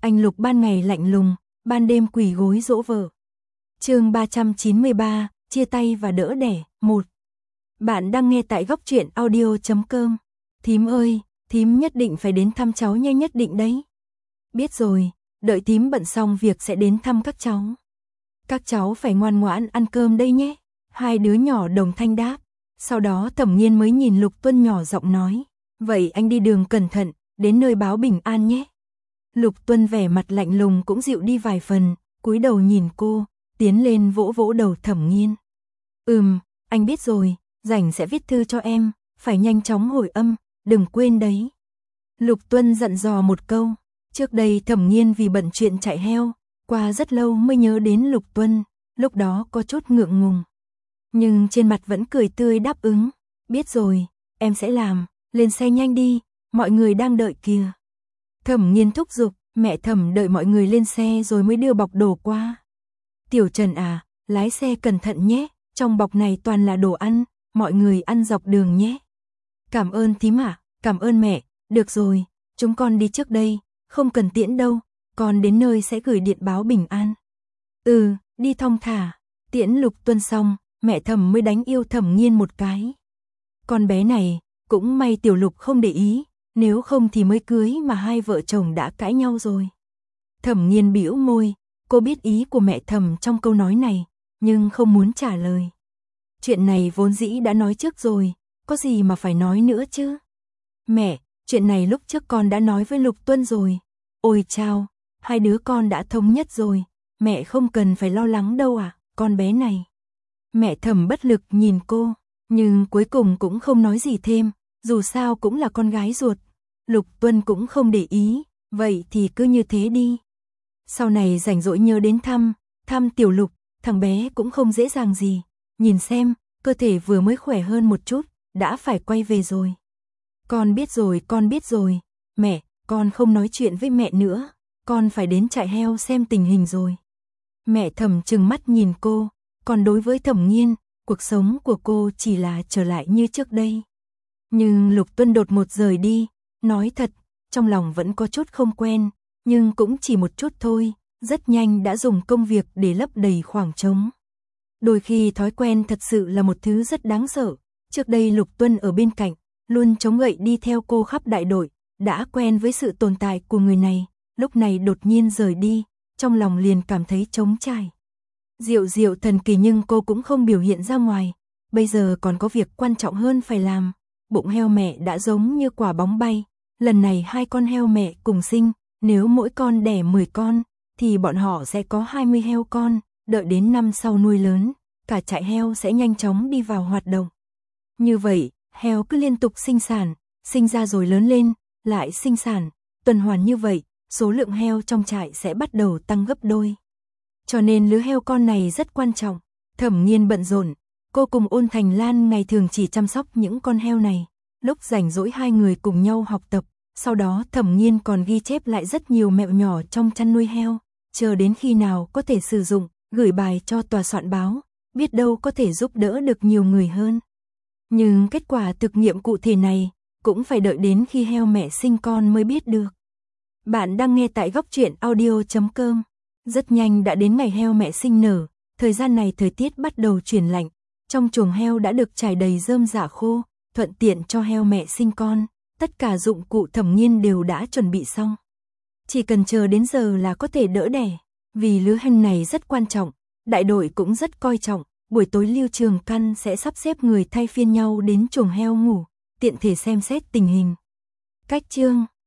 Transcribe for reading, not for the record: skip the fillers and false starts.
Anh Lục ban ngày lạnh lùng, ban đêm quỳ gối dỗ vợ. Chương 393, chia tay và đỡ đẻ, 1. Bạn đang nghe tại Góc Truyện Audio.com. Thím ơi, thím nhất định phải đến thăm cháu nha, nhất định đấy. Biết rồi, đợi thím bận xong việc sẽ đến thăm các cháu. Các cháu phải ngoan ngoãn ăn cơm đây nhé. Hai đứa nhỏ đồng thanh đáp. Sau đó Thẩm Nghiên mới nhìn Lục Tuân nhỏ giọng nói. Vậy anh đi đường cẩn thận, đến nơi báo bình an nhé. Lục Tuân vẻ mặt lạnh lùng cũng dịu đi vài phần, cúi đầu nhìn cô, tiến lên vỗ vỗ đầu Thẩm Nghiên. Anh biết rồi, rảnh sẽ viết thư cho em, phải nhanh chóng hồi âm, đừng quên đấy. Lục Tuân dặn dò một câu. Trước đây Thẩm Nghiên vì bận chuyện chạy heo, qua rất lâu mới nhớ đến Lục Tuân, lúc đó có chút ngượng ngùng. Nhưng trên mặt vẫn cười tươi đáp ứng. Biết rồi, em sẽ làm, lên xe nhanh đi, mọi người đang đợi kìa. Thẩm Nghiên thúc giục, mẹ Thẩm đợi mọi người lên xe rồi mới đưa bọc đồ qua. Tiểu Trần à, lái xe cẩn thận nhé, trong bọc này toàn là đồ ăn, mọi người ăn dọc đường nhé. Cảm ơn thím ạ, cảm ơn mẹ, được rồi, chúng con đi trước đây, không cần tiễn đâu, con đến nơi sẽ gửi điện báo bình an. Đi thong thả. Tiễn Lục Tuân xong, mẹ Thẩm mới đánh yêu Thẩm Nghiên một cái. Con bé này, cũng may Tiểu Lục không để ý, nếu không thì mới cưới mà hai vợ chồng đã cãi nhau rồi. Thẩm Nghiên bĩu môi, cô biết ý của mẹ Thẩm trong câu nói này, nhưng không muốn trả lời. Chuyện này vốn dĩ đã nói trước rồi, có gì mà phải nói nữa chứ. Mẹ, chuyện này lúc trước con đã nói với Lục Tuân rồi. Ôi chao, hai đứa con đã thống nhất rồi, mẹ không cần phải lo lắng đâu à, con bé này. Mẹ Thẩm bất lực nhìn cô, nhưng cuối cùng cũng không nói gì thêm, dù sao cũng là con gái ruột. Lục Tuân cũng không để ý, vậy thì cứ như thế đi. Sau này rảnh rỗi nhớ đến thăm Tiểu Lục, thằng bé cũng không dễ dàng gì. Nhìn xem, cơ thể vừa mới khỏe hơn một chút, đã phải quay về rồi. Con biết rồi, mẹ, con không nói chuyện với mẹ nữa, con phải đến trại heo xem tình hình rồi. Mẹ Thẩm trừng mắt nhìn cô, còn đối với Thẩm Nghiên, cuộc sống của cô chỉ là trở lại như trước đây. Nhưng Lục Tuân đột ngột rời đi, nói thật, trong lòng vẫn có chút không quen, nhưng cũng chỉ một chút thôi, rất nhanh đã dùng công việc để lấp đầy khoảng trống. Đôi khi thói quen thật sự là một thứ rất đáng sợ, trước đây Lục Tuân ở bên cạnh, luôn chống gậy đi theo cô khắp đại đội, đã quen với sự tồn tại của người này, lúc này đột nhiên rời đi, trong lòng liền cảm thấy trống trải. Diệu thần kỳ nhưng cô cũng không biểu hiện ra ngoài, bây giờ còn có việc quan trọng hơn phải làm. Bụng heo mẹ đã giống như quả bóng bay, lần này hai con heo mẹ cùng sinh, nếu mỗi con đẻ 10 con, thì bọn họ sẽ có 20 heo con, đợi đến năm sau nuôi lớn, cả trại heo sẽ nhanh chóng đi vào hoạt động. Như vậy, heo cứ liên tục sinh sản, sinh ra rồi lớn lên, lại sinh sản, tuần hoàn như vậy, số lượng heo trong trại sẽ bắt đầu tăng gấp đôi. Cho nên lứa heo con này rất quan trọng. Thẩm Nghiên bận rộn, cô cùng Ôn Thành Lan ngày thường chỉ chăm sóc những con heo này. Lúc rảnh rỗi hai người cùng nhau học tập, sau đó Thẩm Nghiên còn ghi chép lại rất nhiều mẹo nhỏ trong chăn nuôi heo, chờ đến khi nào có thể sử dụng, gửi bài cho tòa soạn báo, biết đâu có thể giúp đỡ được nhiều người hơn. Nhưng kết quả thực nghiệm cụ thể này, cũng phải đợi đến khi heo mẹ sinh con mới biết được. Bạn đang nghe tại Góc Truyện Audio.com. Rất nhanh đã đến ngày heo mẹ sinh nở, thời gian này thời tiết bắt đầu chuyển lạnh, trong chuồng heo đã được trải đầy rơm rạ khô, thuận tiện cho heo mẹ sinh con, tất cả dụng cụ Thẩm Nghiên đều đã chuẩn bị xong. Chỉ cần chờ đến giờ là có thể đỡ đẻ, vì lứa hen này rất quan trọng, đại đội cũng rất coi trọng, buổi tối Lưu Trường Căn sẽ sắp xếp người thay phiên nhau đến chuồng heo ngủ, tiện thể xem xét tình hình. Cách chương